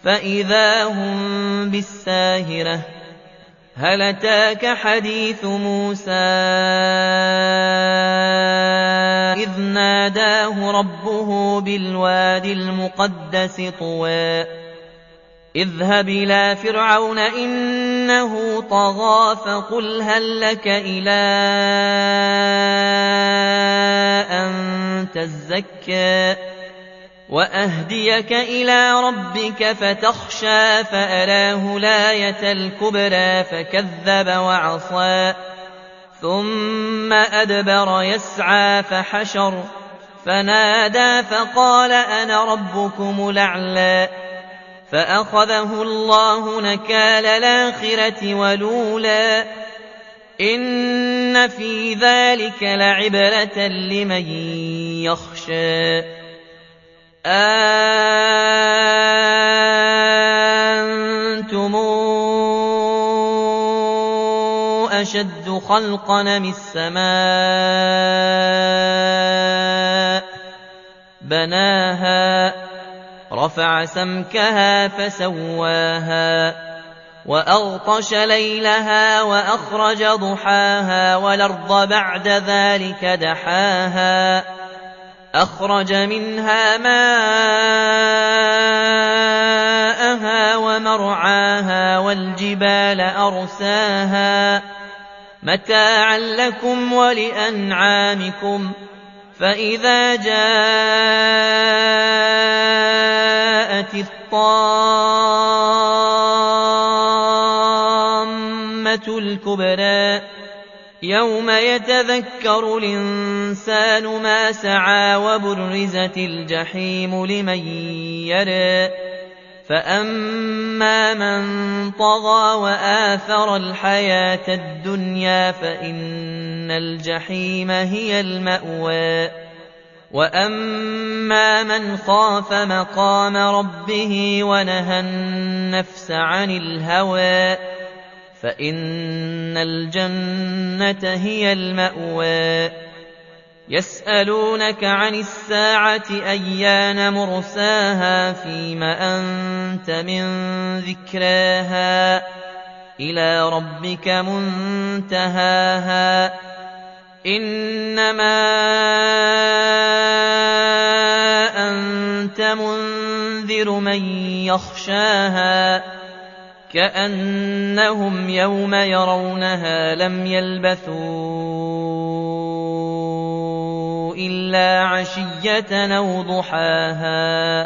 فإذا هم بالساهرة هل أتاك حديث موسى إذ ناداه ربه بالواد المقدس طوى اذهب إلى فرعون إنه طغى فقل هل لك إلى أن تزكى وأهديك إلى ربك فتخشى فأراه الآية الكبرى فكذب وعصى ثم أدبر يسعى فحشر فنادى فقال أنا ربكم الأعلى فأخذه الله نكال الآخرة والأولى إن في ذلك لعبرة لمن يخشى أأنتم أشد خلقا من السماء بناها رفع سمكها فسواها وأغطش ليلها وأخرج ضحاها والأرض بعد ذلك دحاها أخرج منها ماءها ومرعاها والجبال أرساها متاعا لكم ولأنعامكم فإذا جاءت الطامة الكبرى يوم يتذكر الإنسان ما سعى وبرزت الجحيم لمن يرى فأما من طغى وآثر الحياة الدنيا فإن الجحيم هي المأوى وأما من خاف مقام ربه ونهى النفس عن الهوى فإن الجنة هي المأوى يسألونك عن الساعة أيان مرساها فيم أنت من ذكراها إلى ربك منتهاها إنما أنت منذر من يخشاها كأنهم يوم يرونها لم يلبثوا إلا عشية أو ضحاها